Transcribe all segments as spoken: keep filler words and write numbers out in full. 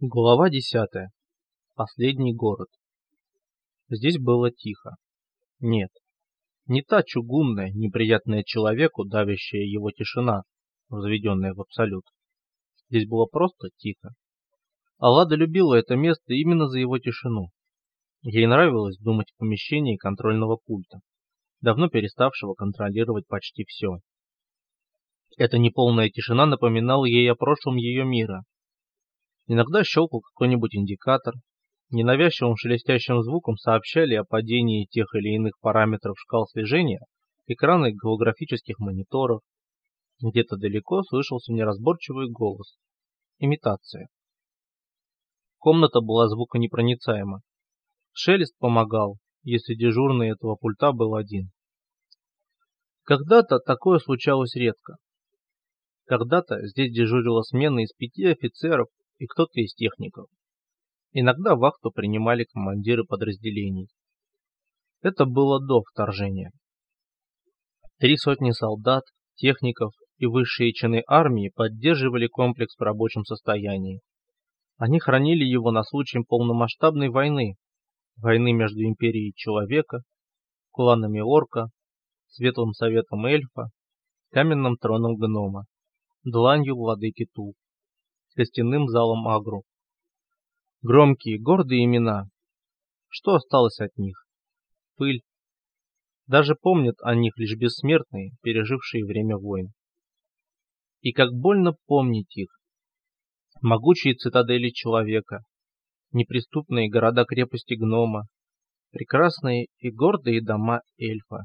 Глава десятая. Последний город. Здесь было тихо. Нет, не та чугунная, неприятная человеку, давящая его тишина, возведенная в абсолют. Здесь было просто тихо. Аллада любила это место именно за его тишину. Ей нравилось думать в помещении контрольного пульта, давно переставшего контролировать почти все. Эта неполная тишина напоминала ей о прошлом ее мира. Иногда щелкал какой-нибудь индикатор, ненавязчивым шелестящим звуком сообщали о падении тех или иных параметров шкал слежения экраны голографических мониторов. Где-то далеко слышался неразборчивый голос. Имитация. Комната была звуконепроницаема. Шелест помогал, если дежурный этого пульта был один. Когда-то такое случалось редко. Когда-то здесь дежурила смена из пяти офицеров и кто-то из техников. Иногда вахту принимали командиры подразделений. Это было до вторжения. Три сотни солдат, техников и высшие чины армии поддерживали комплекс в рабочем состоянии. Они хранили его на случай полномасштабной войны, войны между империей человека, кланами орка, светлым советом эльфа, каменным троном гнома, дланью владыки Тул, костяным залом Агру. Громкие, гордые имена. Что осталось от них? Пыль. Даже помнят о них лишь бессмертные, пережившие время войн. И как больно помнить их. Могучие цитадели человека, неприступные города-крепости гнома, прекрасные и гордые дома эльфа.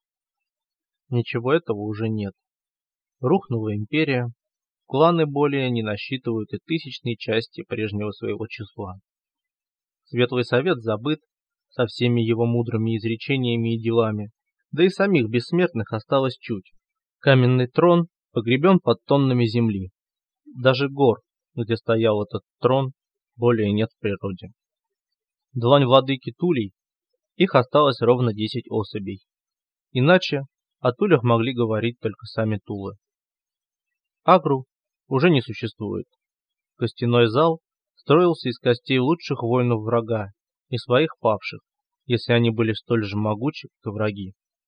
Ничего этого уже нет. Рухнула империя. Кланы более не насчитывают и тысячной части прежнего своего числа. Светлый совет забыт со всеми его мудрыми изречениями и делами, да и самих бессмертных осталось чуть. Каменный трон погребен под тоннами земли. Даже гор, где стоял этот трон, более нет в природе. Длань владыки Тулей, их осталось ровно десять особей. Иначе о Тулях могли говорить только сами Тулы. Агру уже не существует. Костяной зал строился из костей лучших воинов врага и своих павших, если они были столь же могучи, как и враги.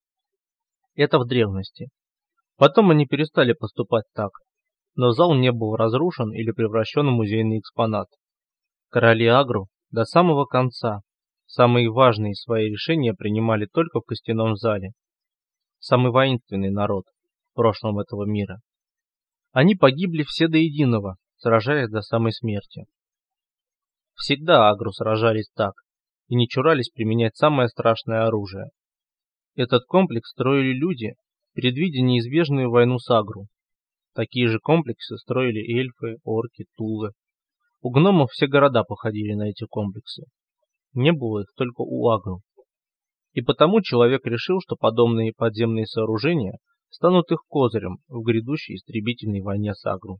Это в древности. Потом они перестали поступать так, но зал не был разрушен или превращен в музейный экспонат. Короли Агру до самого конца самые важные свои решения принимали только в костяном зале. Самый воинственный народ в прошлом этого мира. Они погибли все до единого, сражаясь до самой смерти. Всегда Агру сражались так и не чурались применять самое страшное оружие. Этот комплекс строили люди, предвидя неизбежную войну с Агру. Такие же комплексы строили эльфы, орки, тулы. У гномов все города походили на эти комплексы. Не было их только у Агру. И потому человек решил, что подобные подземные сооружения станут их козырем в грядущей истребительной войне с Агру.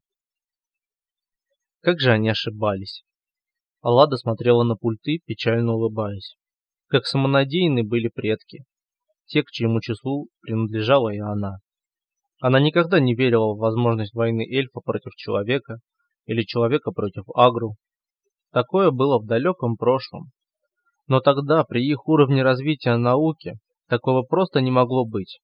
Как же они ошибались. Аллада смотрела на пульты, печально улыбаясь. Как самонадеянны были предки, те, к чьему числу принадлежала и она. Она никогда не верила в возможность войны эльфа против человека или человека против Агру. Такое было в далеком прошлом. Но тогда, при их уровне развития науки, такого просто не могло быть.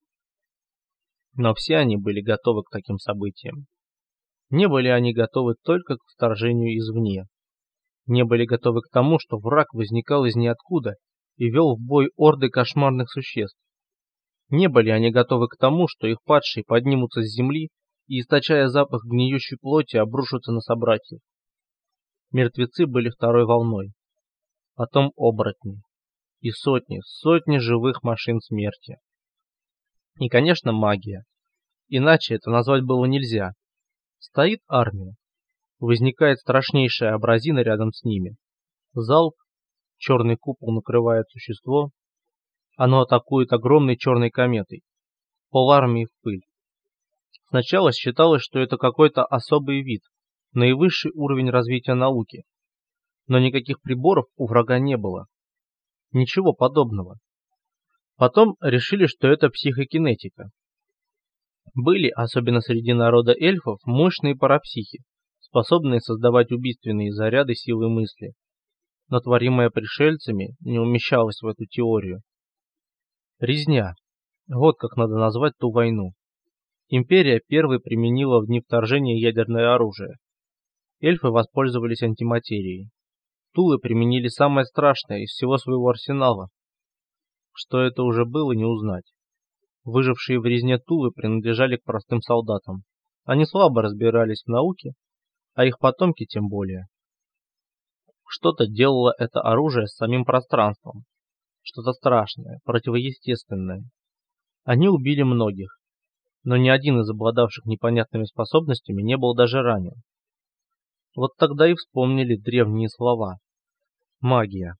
Но все они были готовы к таким событиям. Не были они готовы только к вторжению извне. Не были готовы к тому, что враг возникал из ниоткуда и вел в бой орды кошмарных существ. Не были они готовы к тому, что их падшие поднимутся с земли и, источая запах гниющей плоти, обрушатся на собратьев. Мертвецы были второй волной. Потом оборотни. И сотни, сотни живых машин смерти. И, конечно, магия. Иначе это назвать было нельзя. Стоит армия. Возникает страшнейшая абразина рядом с ними. Залп, черный купол накрывает существо. Оно атакует огромной черной кометой. Пол армии в пыль. Сначала считалось, что это какой-то особый вид, наивысший уровень развития науки. Но никаких приборов у врага не было. Ничего подобного. Потом решили, что это психокинетика. Были, особенно среди народа эльфов, мощные парапсихи, способные создавать убийственные заряды силы мысли, но творимое пришельцами не умещалось в эту теорию. Резня. Вот как надо назвать ту войну. Империя первой применила в дни вторжения ядерное оружие. Эльфы воспользовались антиматерией. Тулы применили самое страшное из всего своего арсенала. Что это уже было, не узнать. Выжившие в резне Тулы принадлежали к простым солдатам. Они слабо разбирались в науке, а их потомки тем более. Что-то делало это оружие с самим пространством. Что-то страшное, противоестественное. Они убили многих, но ни один из обладавших непонятными способностями не был даже ранен. Вот тогда и вспомнили древние слова. Магия.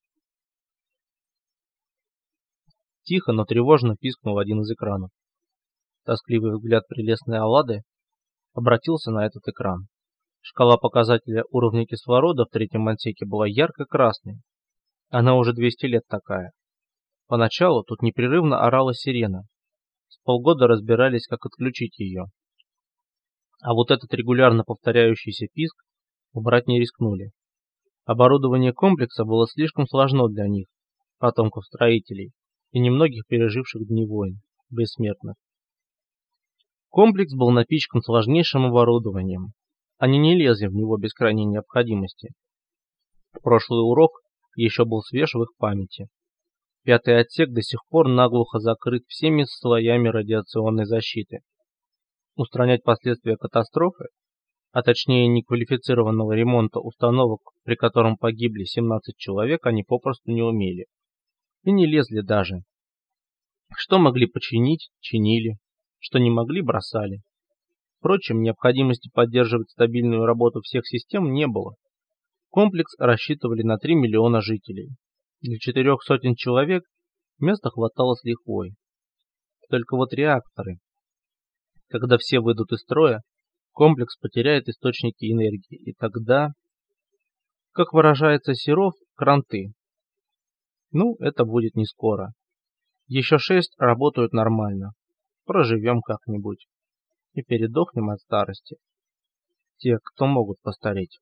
Тихо, но тревожно пискнул один из экранов. Тоскливый взгляд прелестной Аллады обратился на этот экран. Шкала показателя уровня кислорода в третьем отсеке была ярко-красной. Она уже двести лет такая. Поначалу тут непрерывно орала сирена. С полгода разбирались, как отключить ее. А вот этот регулярно повторяющийся писк убрать не рискнули. Оборудование комплекса было слишком сложно для них, потомков строителей, и немногих переживших дни войн, бессмертных. Комплекс был напичкан сложнейшим оборудованием. Они не лезли в него без крайней необходимости. Прошлый урок еще был свеж в их памяти. Пятый отсек до сих пор наглухо закрыт всеми слоями радиационной защиты. Устранять последствия катастрофы, а точнее неквалифицированного ремонта установок, при котором погибли семнадцать человек, они попросту не умели. И не лезли даже. Что могли починить, чинили. Что не могли, бросали. Впрочем, необходимости поддерживать стабильную работу всех систем не было. Комплекс рассчитывали на три миллиона жителей. Для четырех сотен человек места хватало с лихвой. Только вот реакторы. Когда все выйдут из строя, комплекс потеряет источники энергии, и тогда, как выражается Серов, кранты. Ну, это будет не скоро. Еще шесть работают нормально. Проживем как-нибудь. И передохнем от старости. Те, кто могут постареть.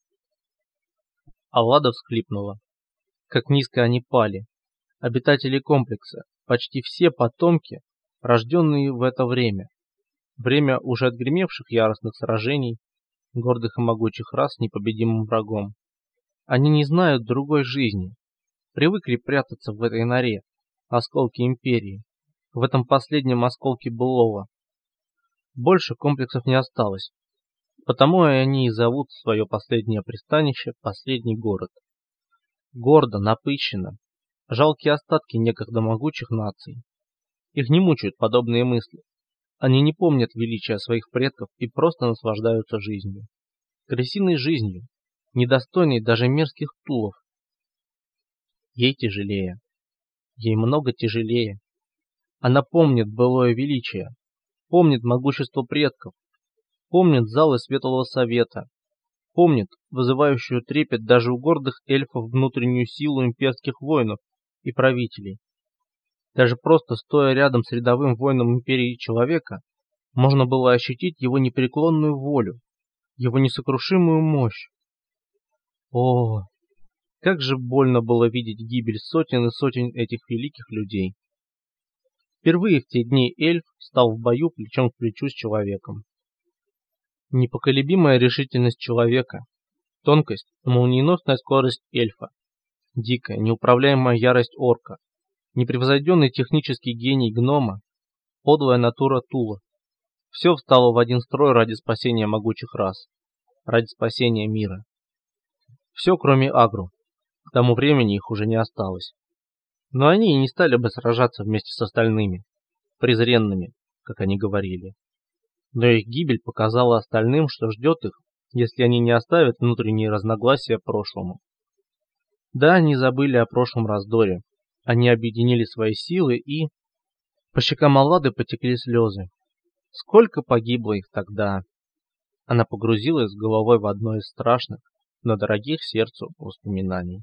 Аллада всхлипнула. Как низко они пали. Обитатели комплекса, почти все потомки, рожденные в это время. Время уже отгремевших яростных сражений, гордых и могучих рас с непобедимым врагом. Они не знают другой жизни. Привыкли прятаться в этой норе, осколке империи, в этом последнем осколке былого. Больше комплексов не осталось, потому и они и зовут свое последнее пристанище последний город. Гордо, напыщенно, жалкие остатки некогда могучих наций. Их не мучают подобные мысли. Они не помнят величия своих предков и просто наслаждаются жизнью. Крысиной жизнью, недостойной даже мерзких тулов. Ей тяжелее. Ей много тяжелее. Она помнит былое величие, помнит могущество предков, помнит залы Светлого Совета, помнит вызывающую трепет даже у гордых эльфов внутреннюю силу имперских воинов и правителей. Даже просто стоя рядом с рядовым воином империи человека, можно было ощутить его непреклонную волю, его несокрушимую мощь. О, как же больно было видеть гибель сотен и сотен этих великих людей. Впервые в те дни эльф стал в бою плечом к плечу с человеком. Непоколебимая решительность человека, тонкость и молниеносная скорость эльфа, дикая, неуправляемая ярость орка, непревзойденный технический гений гнома, подлая натура Тула. Все встало в один строй ради спасения могучих рас, ради спасения мира. Все, кроме Агру. К тому времени их уже не осталось. Но они и не стали бы сражаться вместе с остальными, презренными, как они говорили. Но их гибель показала остальным, что ждет их, если они не оставят внутренние разногласия прошлому. Да, они забыли о прошлом раздоре. Они объединили свои силы и... По щекам Аллады потекли слезы. Сколько погибло их тогда! Она погрузилась с головой в одно из страшных, но дорогих сердцу воспоминаний.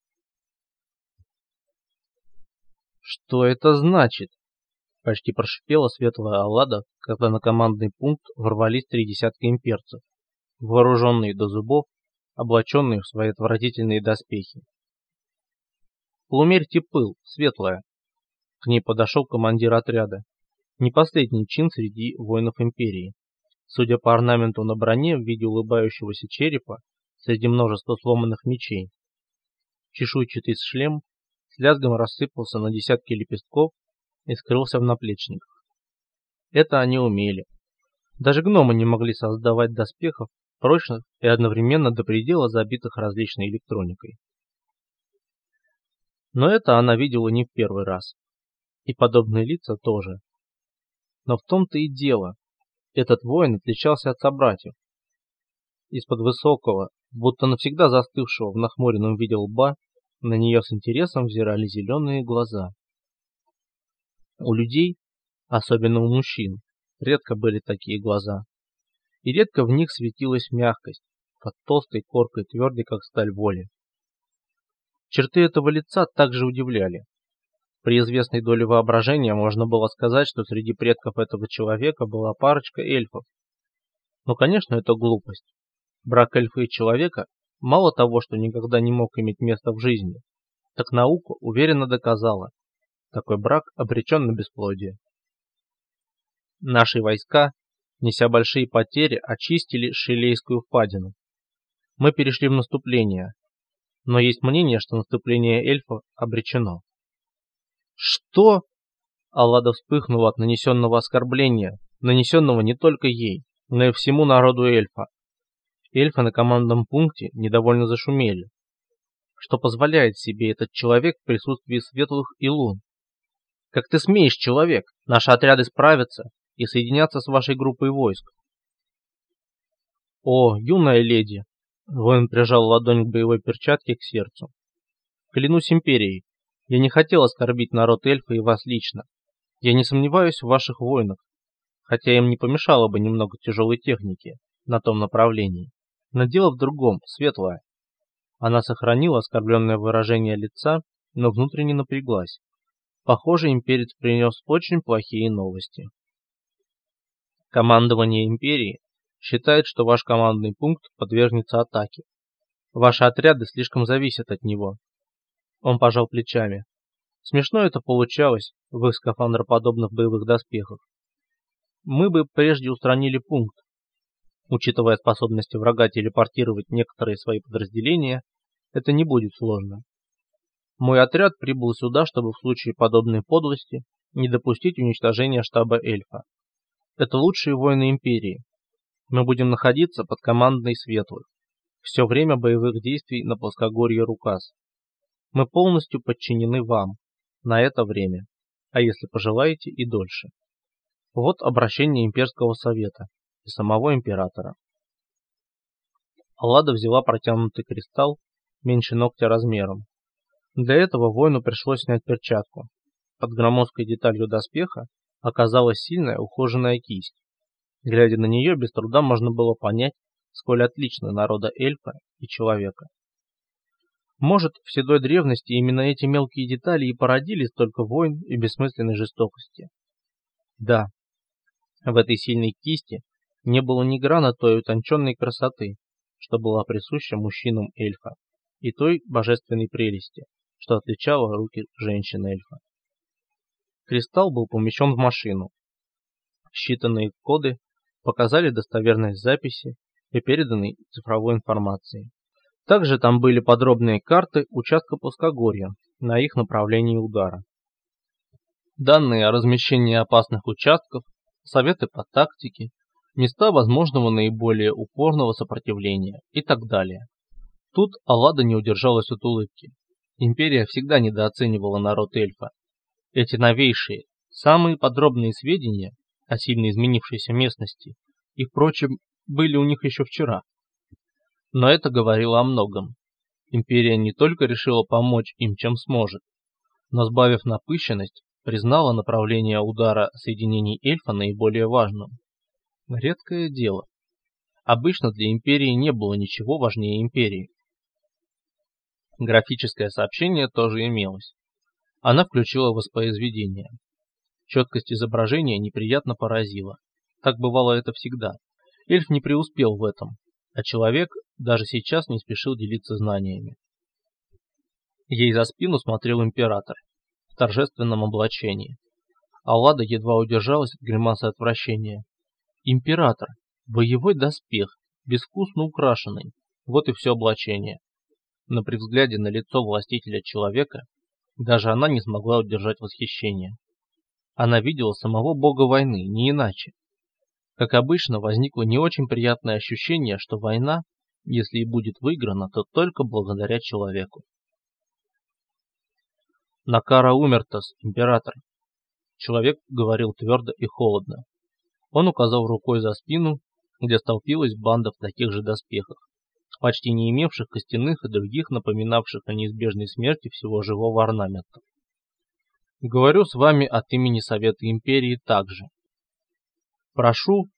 «Что это значит?» — почти прошипела светлая Аллада, когда на командный пункт ворвались три десятка имперцев. вооруженные до зубов, облаченные в свои отвратительные доспехи. «Поумерьте пыл, светлая!» К ней подошел командир отряда, не последний чин среди воинов империи. Судя по орнаменту на броне в виде улыбающегося черепа среди множества сломанных мечей, чешуйчатый шлем с лязгом рассыпался на десятки лепестков и скрылся в наплечниках. Это они умели. Даже гномы не могли создавать доспехов, прочных и одновременно до предела забитых различной электроникой. Но это она видела не в первый раз. И подобные лица тоже. Но в том-то и дело. Этот воин отличался от собратьев. Из-под высокого, будто навсегда застывшего в нахмуренном виде лба, на нее с интересом взирали зеленые глаза. У людей, особенно у мужчин, редко были такие глаза. И редко в них светилась мягкость, под толстой коркой твердой, как сталь воли. Черты этого лица также удивляли. При известной доле воображения можно было сказать, что среди предков этого человека была парочка эльфов. Но, конечно, это глупость. Брак эльфа и человека мало того, что никогда не мог иметь места в жизни, так наука уверенно доказала, такой брак обречен на бесплодие. Наши войска, неся большие потери, очистили Шилейскую впадину. Мы перешли в наступление, но есть мнение, что наступление эльфов обречено. Что? Аллада вспыхнула от нанесенного оскорбления, нанесенного не только ей, но и всему народу эльфа. Эльфы на командном пункте недовольно зашумели. Что позволяет себе этот человек в присутствии светлых и лун? Как ты смеешь, человек? Наши отряды справятся и соединятся с вашей группой войск. О, юная леди! Воин прижал ладонь к боевой перчатке к сердцу. Клянусь империей, я не хотел оскорбить народ эльфа и вас лично. Я не сомневаюсь в ваших воинах, хотя им не помешало бы немного тяжелой техники на том направлении. Но дело в другом, светлая. Она сохранила оскорбленное выражение лица, но внутренне напряглась. Похоже, имперец принес очень плохие новости. Командование империи считает, что ваш командный пункт подвергнется атаке. Ваши отряды слишком зависят от него. Он пожал плечами. Смешно это получалось в их скафандроподобных боевых доспехах. Мы бы прежде устранили пункт. Учитывая способности врага телепортировать некоторые свои подразделения, это не будет сложно. Мой отряд прибыл сюда, чтобы в случае подобной подлости не допустить уничтожения штаба эльфа. Это лучшие воины империи. Мы будем находиться под командой светлых. Все время боевых действий на плоскогорье Рукас. Мы полностью подчинены вам на это время, а если пожелаете и дольше. Вот обращение имперского совета и самого императора. Аллада взяла протянутый кристалл меньше ногтя размером. Для этого воину пришлось снять перчатку. Под громоздкой деталью доспеха оказалась сильная ухоженная кисть. Глядя на нее, без труда можно было понять, сколь отличны народа эльфа и человека. Может, в седой древности именно эти мелкие детали и породили столько войн и бессмысленной жестокости. Да, в этой сильной кисти не было ни грана той утонченной красоты, что была присуща мужчинам эльфа, и той божественной прелести, что отличало руки женщин-эльфа. Кристалл был помещен в машину. Считанные коды показали достоверность записи и переданной цифровой информации. Также там были подробные карты участка плоскогорья на их направлении удара. Данные о размещении опасных участков, советы по тактике, места возможного наиболее упорного сопротивления и так далее. Тут Аллада не удержалась от улыбки. Империя всегда недооценивала народ эльфа. Эти новейшие, самые подробные сведения о сильно изменившейся местности и, впрочем, были у них еще вчера. Но это говорило о многом. Империя не только решила помочь им, чем сможет, но, сбавив напыщенность, признала направление удара соединений эльфа наиболее важным. Редкое дело. Обычно для империи не было ничего важнее империи. Графическое сообщение тоже имелось. Она включила воспроизведение. Четкость изображения неприятно поразила. Так бывало это всегда. Эльф не преуспел в этом. а человек даже сейчас не спешил делиться знаниями. Ей за спину смотрел император в торжественном облачении. Аллада едва удержалась от гримасы отвращения. Император, боевой доспех, безвкусно украшенный, вот и все облачение. Но при взгляде на лицо властителя человека, даже она не смогла удержать восхищение. Она видела самого бога войны, не иначе. Как обычно, возникло не очень приятное ощущение, что война, если и будет выиграна, то только благодаря человеку. Накара Умертас, император. Человек говорил твердо и холодно. Он указал рукой за спину, где столпилась банда в таких же доспехах, почти не имевших костяных и других напоминавших о неизбежной смерти всего живого орнамента. Говорю с вами от имени Совета Империи также. Прошу.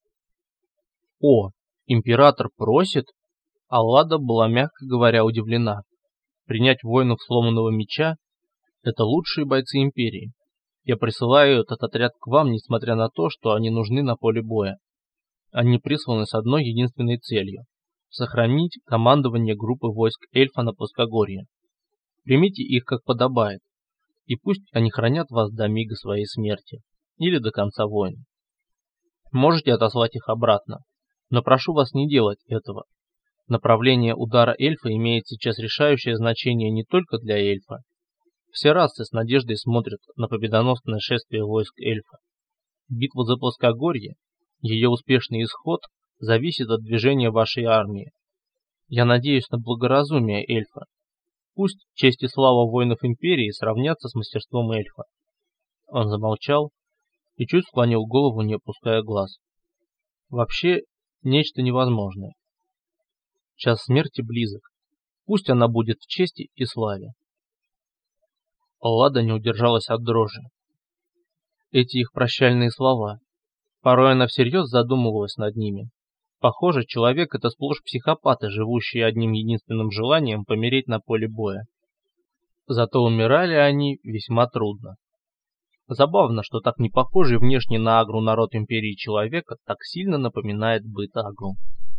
О, император просит? Аллада была, мягко говоря, удивлена. Принять воинов сломанного меча — это лучшие бойцы Империи. Я присылаю этот отряд к вам, несмотря на то, что они нужны на поле боя. Они присланы с одной единственной целью — сохранить командование группы войск эльфа на плоскогорье. Примите их как подобает, и пусть они хранят вас до мига своей смерти или до конца войн. Можете отослать их обратно, но прошу вас не делать этого. Направление удара эльфа имеет сейчас решающее значение не только для эльфа. Все расы с надеждой смотрят на победоносное шествие войск эльфа. Битва за плоскогорье, ее успешный исход зависит от движения вашей армии. Я надеюсь на благоразумие эльфа. Пусть честь и слава воинов Империи сравнятся с мастерством эльфа. Он замолчал и чуть склонил голову, не опуская глаз. Вообще, нечто невозможное. Час смерти близок. Пусть она будет в чести и славе. Аллада не удержалась от дрожи. Эти их прощальные слова. Порой она всерьез задумывалась над ними. Похоже, человек — это сплошь психопаты, живущие одним единственным желанием помереть на поле боя. Зато умирали они весьма трудно. Забавно, что так не похожий внешне на Агру народ Империи человека так сильно напоминает быт Агру.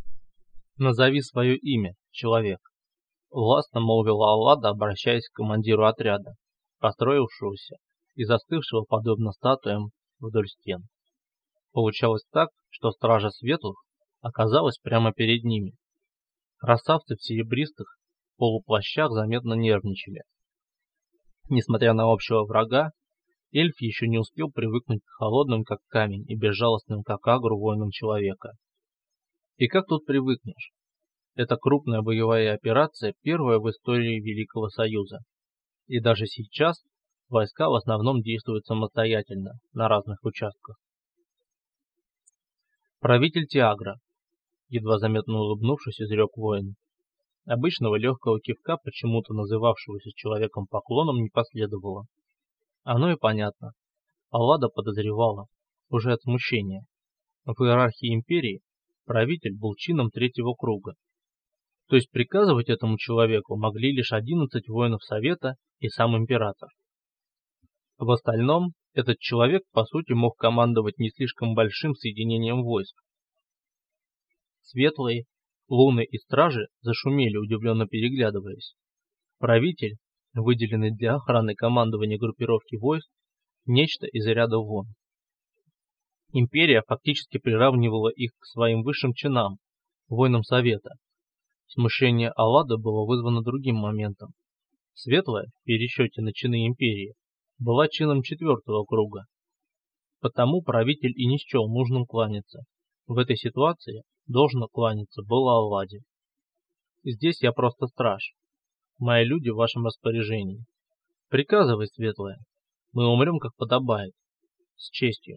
«Назови свое имя, человек», — властно молвила Аллада, обращаясь к командиру отряда, построившегося и застывшего подобно статуям вдоль стен. Получалось так, что стража светлых оказалась прямо перед ними. Красавцы в серебристых полуплащах заметно нервничали. Несмотря на общего врага, эльф еще не успел привыкнуть к холодным как камень и безжалостным как Агру воинам человека. И как тут привыкнешь? Это крупная боевая операция, первая в истории Великого Союза. И даже сейчас войска в основном действуют самостоятельно, на разных участках. Правитель Тиагра, едва заметно улыбнувшись, изрек воин. Обычного легкого кивка, почему-то называвшегося человеком поклоном, не последовало. Оно и понятно. Аллада подозревала, уже от смущения. В иерархии империи правитель был чином третьего круга. То есть приказывать этому человеку могли лишь одиннадцать воинов Совета и сам император. В остальном, этот человек по сути мог командовать не слишком большим соединением войск. Светлые, луны и стражи зашумели, удивленно переглядываясь. Правитель, выделенный для охраны командования группировки войск, нечто из ряда вон. Империя фактически приравнивала их к своим высшим чинам, воинам Совета. Смущение Аллады было вызвано другим моментом. Светлая, в пересчете на чины Империи, была чином четвертого круга. Потому правитель и не счел нужным кланяться. В этой ситуации должно кланяться было Алладе. Здесь я просто страж. Мои люди в вашем распоряжении. Приказывай, Светлая. Мы умрем, как подобает. С честью.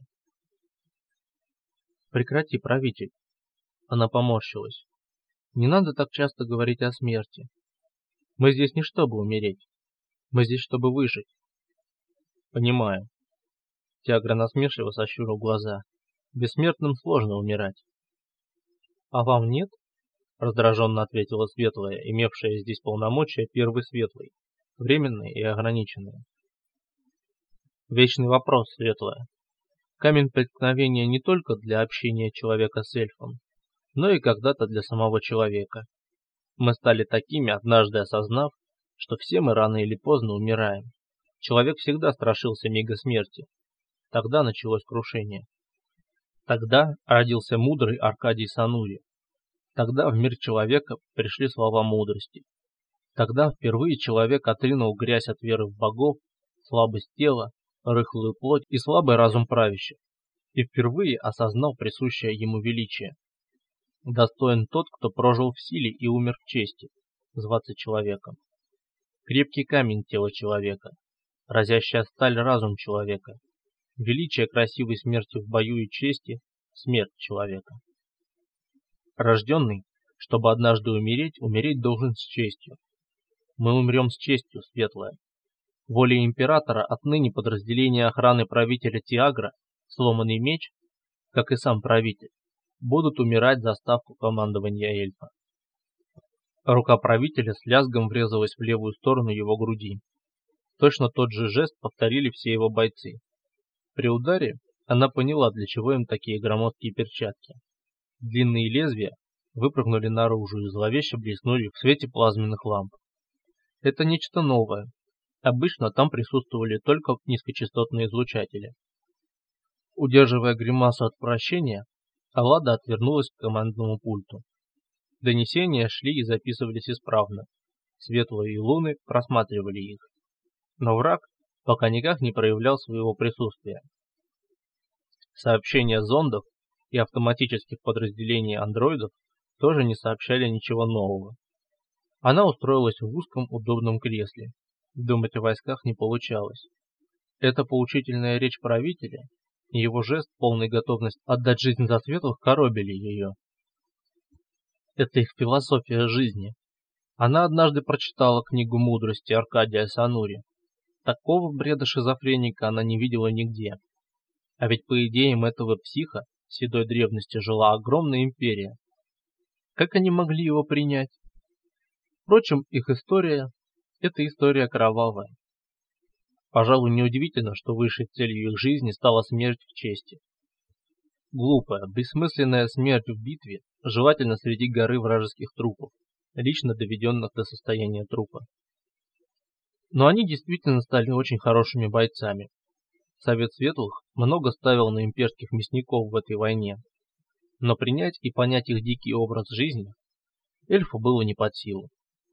Прекрати, правитель. Она поморщилась. Не надо так часто говорить о смерти. Мы здесь не чтобы умереть. Мы здесь, чтобы выжить. Понимаю. Тиагра насмешливо сощурил глаза. Бессмертным сложно умирать. А вам нет? Раздраженно ответила Светлая, имевшая здесь полномочия первой Светлой, временные и ограниченные. Вечный вопрос, Светлая. Камень преткновения не только для общения человека с эльфом, но и когда-то для самого человека. Мы стали такими, однажды осознав, что все мы рано или поздно умираем. Человек всегда страшился мига смерти. Тогда началось крушение. Тогда родился мудрый Аркадий Санури. Тогда в мир человека пришли слова мудрости. Тогда впервые человек отринул грязь от веры в богов, слабость тела, рыхлую плоть и слабый разум правящих, и впервые осознал присущее ему величие. Достоин тот, кто прожил в силе и умер в чести, зваться человеком. Крепкий камень тело человека, разящая сталь разум человека, величие красивой смерти в бою и чести, смерть человека. Рожденный, чтобы однажды умереть, умереть должен с честью. Мы умрем с честью, светлая. Волей императора отныне подразделения охраны правителя Тиагра, сломанный меч, как и сам правитель, будут умирать за ставку командования эльфа. Рука правителя с лязгом врезалась в левую сторону его груди. Точно тот же жест повторили все его бойцы. При ударе она поняла, для чего им такие громоздкие перчатки. Длинные лезвия выпрыгнули наружу и зловеще блеснули в свете плазменных ламп. Это нечто новое. Обычно там присутствовали только низкочастотные излучатели. Удерживая гримасу отвращения, Аллада отвернулась к командному пульту. Донесения шли и записывались исправно. Светлые и луны просматривали их. Но враг пока никак не проявлял своего присутствия. Сообщения зондов и автоматических подразделений андроидов тоже не сообщали ничего нового. Она устроилась в узком удобном кресле. Думать о войсках не получалось. Эта поучительная речь правителя и его жест, полной готовности отдать жизнь за светлых, коробили ее. Это их философия жизни. Она однажды прочитала книгу мудрости Аркадия Санури. Такого бреда шизофреника она не видела нигде. А ведь по идеям этого психа в седой древности жила огромная империя. Как они могли его принять? Впрочем, их история – это история кровавая. Пожалуй, неудивительно, что высшей целью их жизни стала смерть в чести. Глупая, бессмысленная смерть в битве, желательно среди горы вражеских трупов, лично доведенных до состояния трупа. Но они действительно стали очень хорошими бойцами. Совет Светлых много ставил на имперских мясников в этой войне, но принять и понять их дикий образ жизни эльфу было не под силу.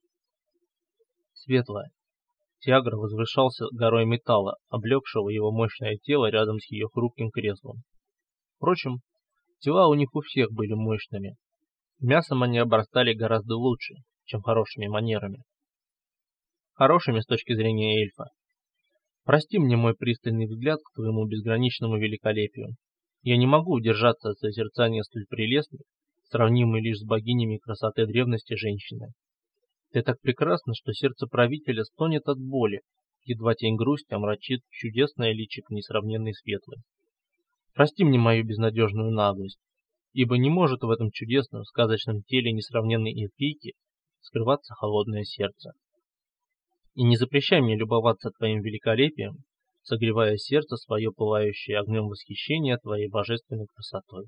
Светлая. Тиагра возвышался горой металла, облегшего его мощное тело рядом с ее хрупким креслом. Впрочем, тела у них у всех были мощными. Мясом они обрастали гораздо лучше, чем хорошими манерами. Хорошими с точки зрения эльфа. Прости мне мой пристальный взгляд к твоему безграничному великолепию. Я не могу удержаться от созерцания столь прелестной, сравнимой лишь с богинями красоты древности женщины. Ты так прекрасна, что сердце правителя стонет от боли, едва тень грусти омрачит чудесное личико несравненной светлой. Прости мне мою безнадежную наглость, ибо не может в этом чудесном сказочном теле несравненной эльфийки скрываться холодное сердце. И не запрещай мне любоваться твоим великолепием, согревая сердце свое, пылающее огнем восхищения твоей божественной красотой.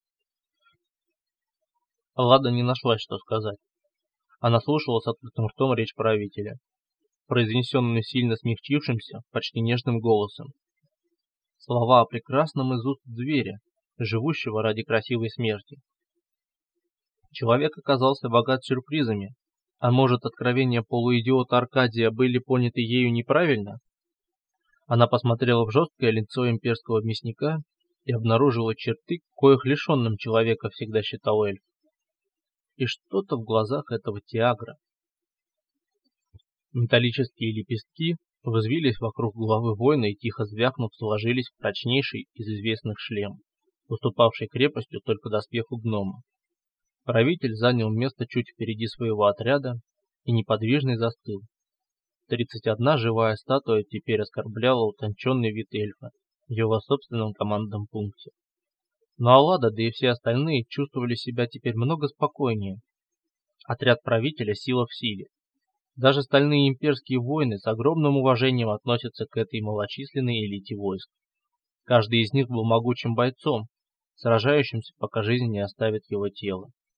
Аллада не нашлась, что сказать. Она слушала с открытым ртом речь правителя, произнесенную сильно смягчившимся, почти нежным голосом. Слова о прекрасном из уст зверя, живущего ради красивой смерти. Человек оказался богат сюрпризами, а может, откровения полуидиота Аркадия были поняты ею неправильно? Она посмотрела в жесткое лицо имперского мясника и обнаружила черты, коих лишенным человека всегда считал эльф. И что-то в глазах этого Тиагра. Металлические лепестки взвились вокруг головы воина и, тихо звякнув, сложились в прочнейший из известных шлем, уступавший крепостью только доспеху гнома. Правитель занял место чуть впереди своего отряда и неподвижный застыл. Тридцать одна живая статуя теперь оскорбляла утонченный вид эльфа в его собственном командном пункте. Но Аллада, да и все остальные чувствовали себя теперь много спокойнее. Отряд правителя — сила в силе. Даже стальные имперские воины с огромным уважением относятся к этой малочисленной элите войск. Каждый из них был могучим бойцом, сражающимся, пока жизнь не оставит его тело.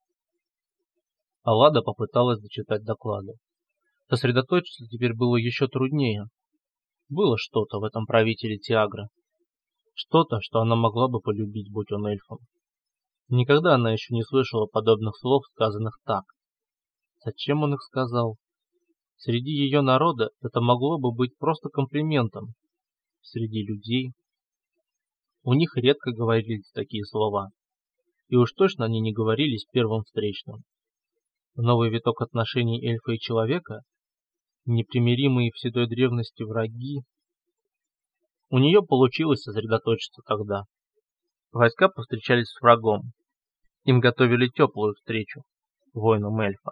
Аллада попыталась зачитать доклады. Сосредоточиться теперь было еще труднее. Было что-то в этом правителе Тиагры. Что-то, что она могла бы полюбить, будь он эльфом. Никогда она еще не слышала подобных слов, сказанных так. Зачем он их сказал? Среди ее народа это могло бы быть просто комплиментом. Среди людей у них редко говорились такие слова. И уж точно они не говорились первым встречным. Новый виток отношений эльфа и человека, непримиримые в седой древности враги. У нее получилось сосредоточиться тогда. Войска повстречались с врагом. Им готовили теплую встречу, воинам эльфа.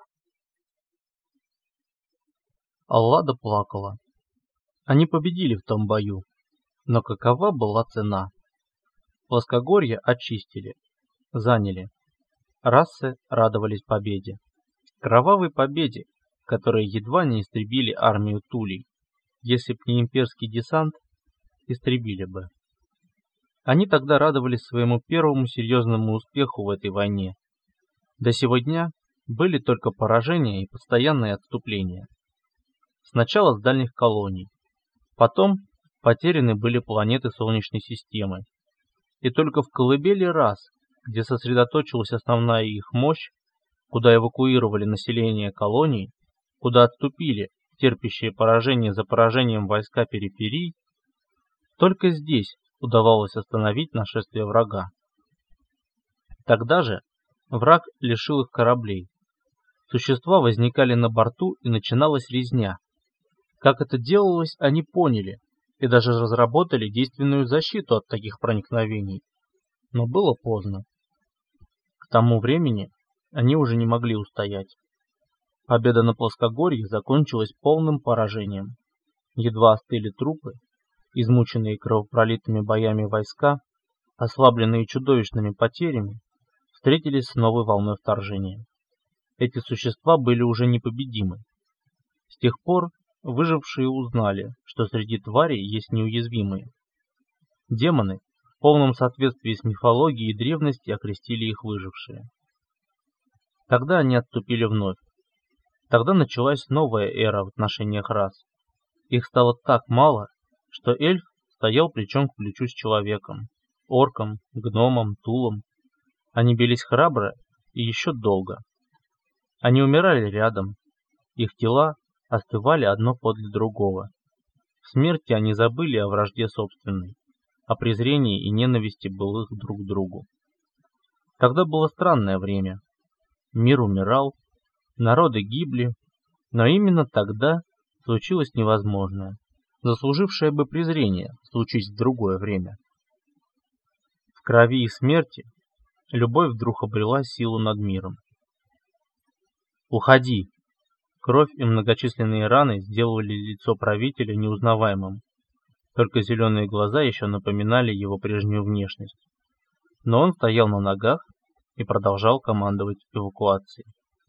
Аллада плакала. Они победили в том бою. Но какова была цена? Плоскогорье очистили, заняли. Расы радовались победе. Кровавой победе, которые едва не истребили армию Тулей. Если б не имперский десант, истребили бы. Они тогда радовались своему первому серьезному успеху в этой войне. До сего дня были только поражения и постоянные отступления. Сначала с дальних колоний, потом потеряны были планеты Солнечной системы. И только в колыбели рас, где сосредоточилась основная их мощь, куда эвакуировали население колоний, куда отступили терпящие поражение за поражением войска периферий, только здесь удавалось остановить нашествие врага. Тогда же враг лишил их кораблей. Существа возникали на борту, и начиналась резня. Как это делалось, они поняли и даже разработали действенную защиту от таких проникновений. Но было поздно. К тому времени они уже не могли устоять. Победа на плоскогорье закончилась полным поражением. Едва остыли трупы, измученные кровопролитными боями войска, ослабленные чудовищными потерями, встретились с новой волной вторжения. Эти существа были уже непобедимы. С тех пор выжившие узнали, что среди тварей есть неуязвимые. Демоны в полном соответствии с мифологией и древностью окрестили их выжившие. Тогда они отступили вновь. Тогда началась новая эра в отношениях рас. Их стало так мало, что эльф стоял плечом к плечу с человеком, орком, гномом, тулом. Они бились храбро и еще долго. Они умирали рядом, их тела остывали одно подле другого. В смерти они забыли о вражде собственной, о презрении и ненависти былых друг к другу. Тогда было странное время. Мир умирал, народы гибли, но именно тогда случилось невозможное, заслужившее бы презрение, случись в другое время. В крови и смерти любовь вдруг обрела силу над миром. «Уходи!» Кровь и многочисленные раны сделали лицо правителя неузнаваемым. Только зеленые глаза еще напоминали его прежнюю внешность. Но он стоял на ногах и продолжал командовать эвакуацией.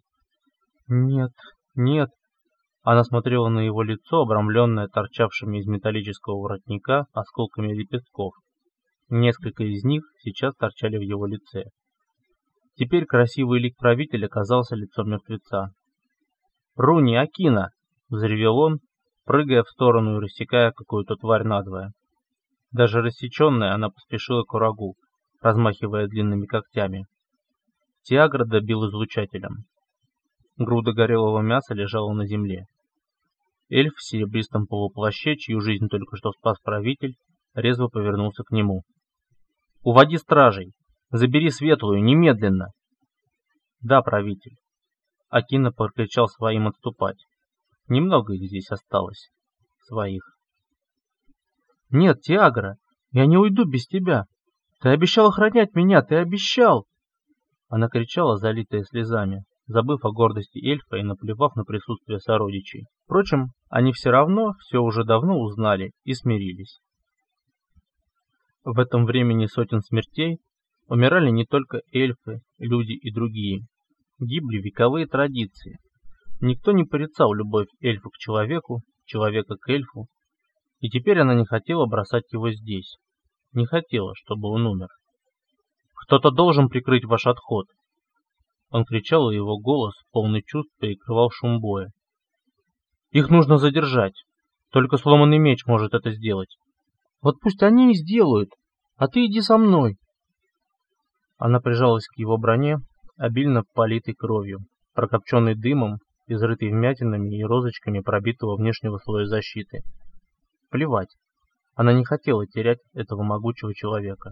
«Нет, нет!» Она смотрела на его лицо, обрамленное торчавшими из металлического воротника осколками лепестков. Несколько из них сейчас торчали в его лице. Теперь красивый лик правителя казался лицом мертвеца. «Руни, Акина!» — взревел он, прыгая в сторону и рассекая какую-то тварь надвое. Даже рассеченная, она поспешила к врагу, размахивая длинными когтями. Тиагра добил излучателем. Груда горелого мяса лежала на земле. Эльф в серебристом полуплаще, чью жизнь только что спас правитель, резво повернулся к нему. «Уводи стражей! Забери светлую, немедленно!» «Да, правитель!» Акина прокричал своим отступать. Немного их здесь осталось. Своих. «Нет, Тиагра, я не уйду без тебя! Ты обещал охранять меня, ты обещал!» Она кричала, залитая слезами, забыв о гордости эльфа и наплевав на присутствие сородичей. Впрочем, они все равно все уже давно узнали и смирились. В этом времени сотен смертей умирали не только эльфы, люди и другие. Гибли вековые традиции. Никто не порицал любовь эльфа к человеку, человека к эльфу, и теперь она не хотела бросать его здесь. Не хотела, чтобы он умер. «Кто-то должен прикрыть ваш отход». Он кричал, и его голос, полный чувств, перекрывал шум боя. «Их нужно задержать. Только сломанный меч может это сделать». «Вот пусть они и сделают, а ты иди со мной». Она прижалась к его броне, обильно политой кровью, прокопченной дымом, изрытой вмятинами и розочками пробитого внешнего слоя защиты. Плевать. Она не хотела терять этого могучего человека.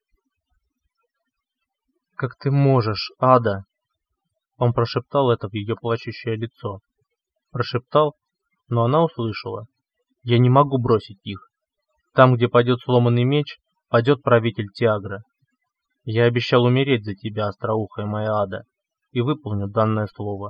«Как ты можешь, Ада?» Он прошептал это в ее плачущее лицо. Прошептал, но она услышала. «Я не могу бросить их. Там, где падет сломанный меч, падет правитель Тиагра. Я обещал умереть за тебя, остроухая моя Ада, и выполню данное слово».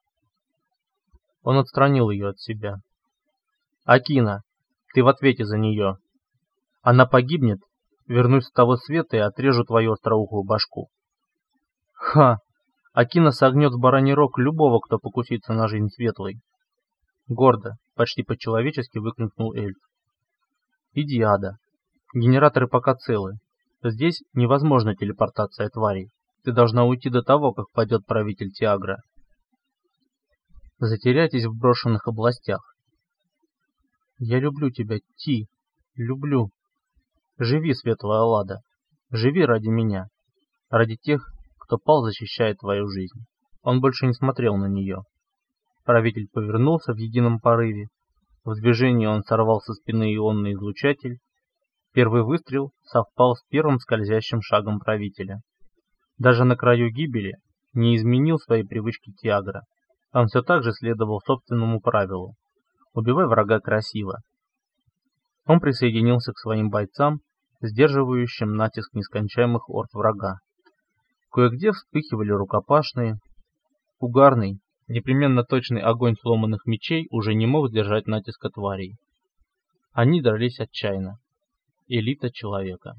Он отстранил ее от себя. «Акина, ты в ответе за нее. Она погибнет, вернусь с того света и отрежу твою остроухую башку». «Ха! Акина согнет в бараний рог любого, кто покусится на жизнь светлой». Гордо, почти по-человечески выкрикнул эльф. «Иди, Ада. Генераторы пока целы. Здесь невозможна телепортация тварей. Ты должна уйти до того, как падет правитель Тиагра. Затеряйтесь в брошенных областях. Я люблю тебя, Ти. Люблю. Живи, светлая Аллада. Живи ради меня. Ради тех, кто пал, защищая твою жизнь». Он больше не смотрел на нее. Правитель повернулся в едином порыве. В движении он сорвал со спины ионный излучатель. Первый выстрел совпал с первым скользящим шагом правителя. Даже на краю гибели не изменил свои привычки Тиагра. Он все так же следовал собственному правилу: убивай врага красиво. Он присоединился к своим бойцам, сдерживающим натиск нескончаемых орд врага. Кое-где вспыхивали рукопашные. Угарный, непременно точный огонь сломанных мечей уже не мог сдержать натиска тварей. Они дрались отчаянно. Элита человека.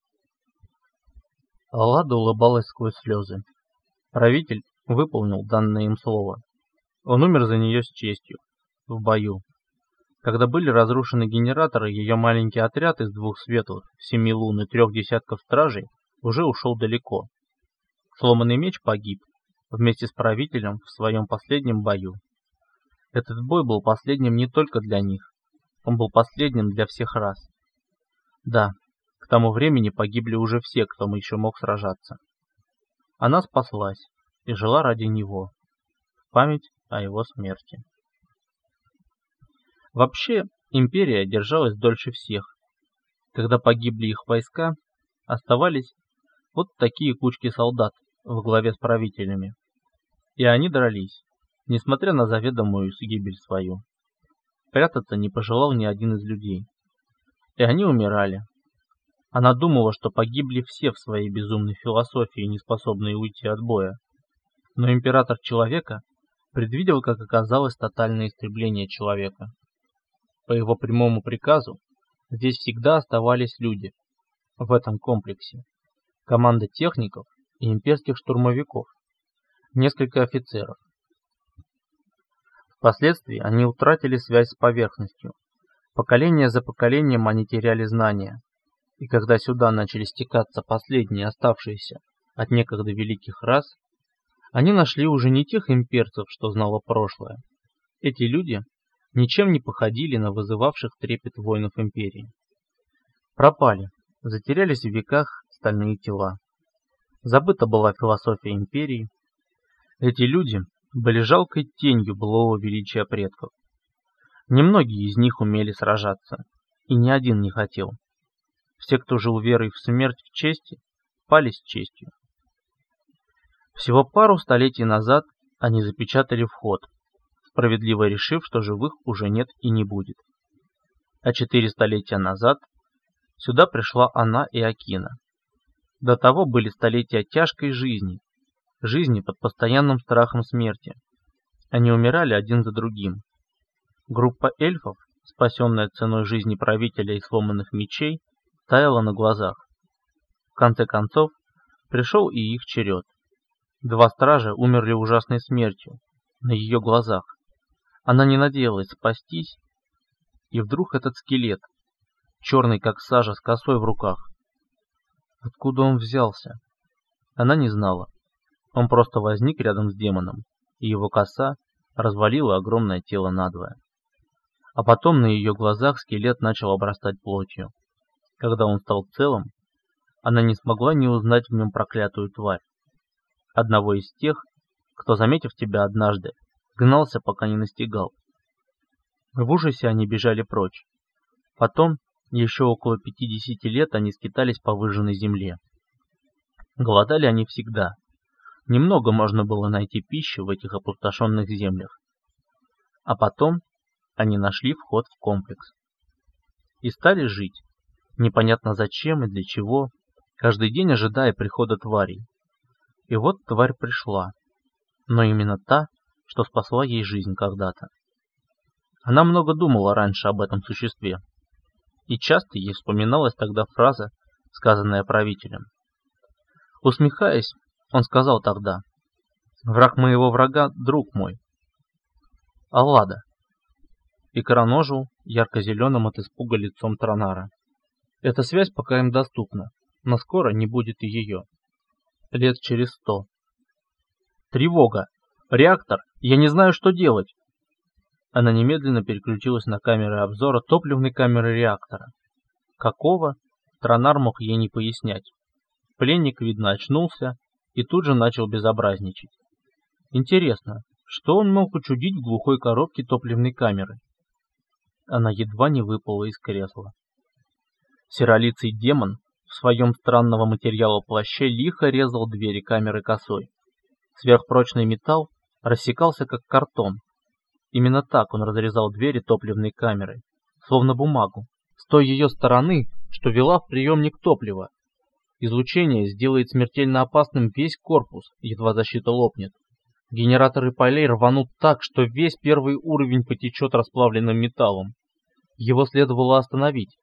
Аллада улыбалась сквозь слезы. Правитель выполнил данное им слово. Он умер за нее с честью, в бою. Когда были разрушены генераторы, ее маленький отряд из двух светлых, семи лун и трех десятков стражей уже ушел далеко. Сломанный меч погиб вместе с правителем в своем последнем бою. Этот бой был последним не только для них, он был последним для всех рас. Да, к тому времени погибли уже все, кто еще мог сражаться. Она спаслась и жила ради него, в память о его смерти. Вообще, империя держалась дольше всех. Когда погибли их войска, оставались вот такие кучки солдат во главе с правителями. И они дрались, несмотря на заведомую гибель свою. Прятаться не пожелал ни один из людей. И они умирали. Она думала, что погибли все в своей безумной философии, не способные уйти от боя. Но император человека предвидел, как оказалось, тотальное истребление человека. По его прямому приказу здесь всегда оставались люди в этом комплексе. Команда техников и имперских штурмовиков, несколько офицеров. Впоследствии они утратили связь с поверхностью. Поколение за поколением они теряли знания. И когда сюда начали стекаться последние оставшиеся от некогда великих рас, они нашли уже не тех имперцев, что знало прошлое. Эти люди ничем не походили на вызывавших трепет воинов империи. Пропали, затерялись в веках стальные тела. Забыта была философия империи. Эти люди были жалкой тенью былого величия предков. Немногие из них умели сражаться, и ни один не хотел. Все, кто жил верой в смерть в чести, пали с честью. Всего пару столетий назад они запечатали вход, справедливо решив, что живых уже нет и не будет. А четыре столетия назад сюда пришла она и Акина. До того были столетия тяжкой жизни, жизни под постоянным страхом смерти. Они умирали один за другим. Группа эльфов, спасенная ценой жизни правителя и сломанных мечей, таяла на глазах. В конце концов, пришел и их черед. Два стража умерли ужасной смертью, на ее глазах. Она не надеялась спастись, и вдруг этот скелет, черный как сажа с косой в руках. Откуда он взялся? Она не знала. Он просто возник рядом с демоном, и его коса развалила огромное тело надвое. А потом на ее глазах скелет начал обрастать плотью. Когда он стал целым, она не смогла не узнать в нем проклятую тварь. Одного из тех, кто, заметив тебя однажды, гнался, пока не настигал. В ужасе они бежали прочь. Потом, еще около пятидесяти лет, они скитались по выжженной земле. Голодали они всегда. Немного можно было найти пищу в этих опустошенных землях. А потом они нашли вход в комплекс. И стали жить. Непонятно зачем и для чего, каждый день ожидая прихода тварей. И вот тварь пришла. Но именно та, что спасла ей жизнь когда-то. Она много думала раньше об этом существе. И часто ей вспоминалась тогда фраза, сказанная правителем. Усмехаясь, он сказал тогда: «Враг моего врага — друг мой». Аллада. И короножил ярко-зеленым от испуга лицом Транара. Эта связь пока им доступна, но скоро не будет и ее. Лет через сто. Тревога! Реактор! Я не знаю, что делать! Она немедленно переключилась на камеры обзора топливной камеры реактора. Какого? Транар мог ей не пояснять. Пленник, видно, очнулся и тут же начал безобразничать. Интересно, что он мог учудить в глухой коробке топливной камеры? Она едва не выпала из кресла. Серолицый демон в своем странного материала плаще лихо резал двери камеры косой. Сверхпрочный металл рассекался как картон. Именно так он разрезал двери топливной камеры, словно бумагу, с той ее стороны, что вела в приемник топлива. Излучение сделает смертельно опасным весь корпус, едва защита лопнет. Генераторы полей рванут так, что весь первый уровень потечет расплавленным металлом. Его следовало остановить.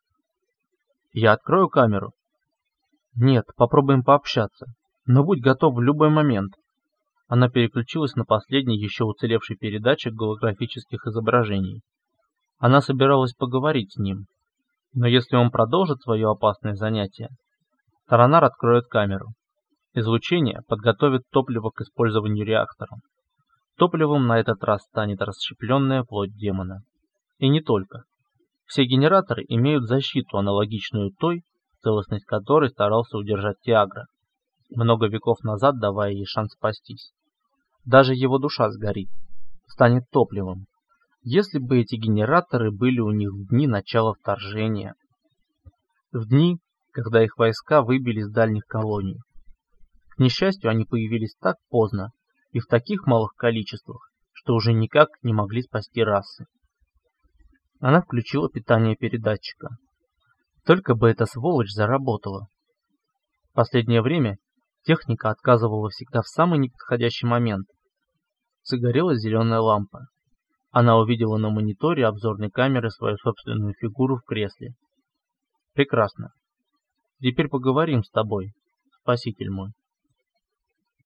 Я открою камеру? Нет, попробуем пообщаться. Но будь готов в любой момент. Она переключилась на последний еще уцелевший передатчик голографических изображений. Она собиралась поговорить с ним. Но если он продолжит свое опасное занятие, Таранар откроет камеру. Излучение подготовит топливо к использованию реактора. Топливом на этот раз станет расщепленная плоть демона. И не только. Все генераторы имеют защиту, аналогичную той, целостность которой старался удержать Тиагра, много веков назад давая ей шанс спастись. Даже его душа сгорит, станет топливом. Если бы эти генераторы были у них в дни начала вторжения. В дни, когда их войска выбили с дальних колоний. К несчастью, они появились так поздно и в таких малых количествах, что уже никак не могли спасти расы. Она включила питание передатчика. Только бы эта сволочь заработала. В последнее время техника отказывала всегда в самый неподходящий момент. Загорелась зеленая лампа. Она увидела на мониторе обзорной камеры свою собственную фигуру в кресле. Прекрасно. Теперь поговорим с тобой, спаситель мой.